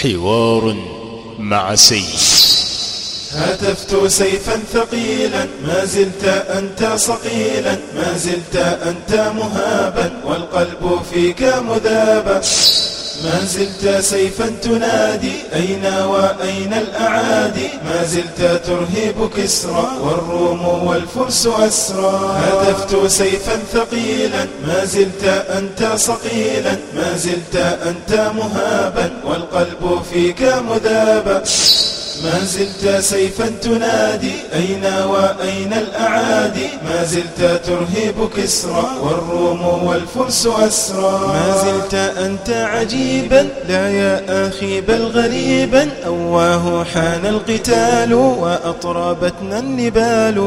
حوار مع سيف. هتفت سيفا ثقيلا، ما زلت أنت صقيلا، ما زلت أنت مهابا، والقلب فيك مذابا. ما زلت سيفا تنادي أين وأين الأعادي، ما زلت ترهب كسرى والروم والفرس أسرى. هتفت سيفا ثقيلا، ما زلت أنت صقيلا، ما زلت أنت مهابا، والقلب فيك مذابا. ما زلت سيفا تنادي أين وأين الأعادي، ما زلت ترهب كسرى والروم والفرس أسرى. ما زلت أنت عجيبا لا يا أخي بل غريبا، أواه حان القتال وأطربتنا النبال.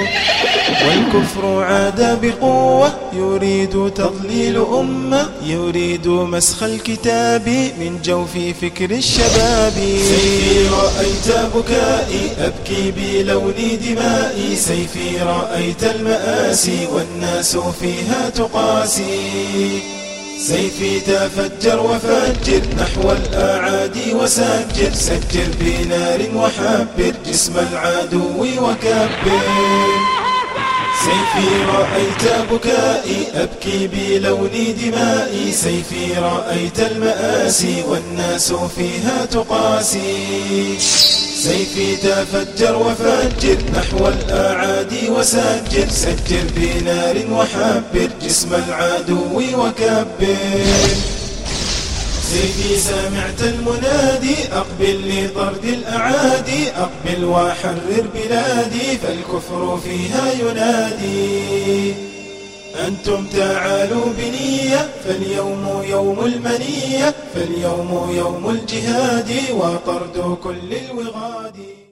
والكفر عاد بقوة يريد تضليل أمة، يريد مسخ الكتاب من جوف فكر الشباب. سيفي رأيت بكائي أبكي بلون دمائي، سيفي رأيت المآسي والناس فيها تقاسي. سيفي تفجر وفجر نحو الأعادي وسجر، سجر بنار وحبر جسم العدو وكبر. سيفي رأيت بكائي أبكي بلون دمائي، سيفي رأيت المآسي والناس فيها تقاسي. سيفي تفجر وفجر نحو الأعادي وسجر، سجر بنار وحبر جسم العدو وكبر. سيفي سمعت المنادي أقبل لطرد الأعادي، أقبل وحرر بلادي فالكفر فيها ينادي. أنتم تعالوا بنية فاليوم يوم المنية، فاليوم يوم الجهاد وطرد كل الوغاد.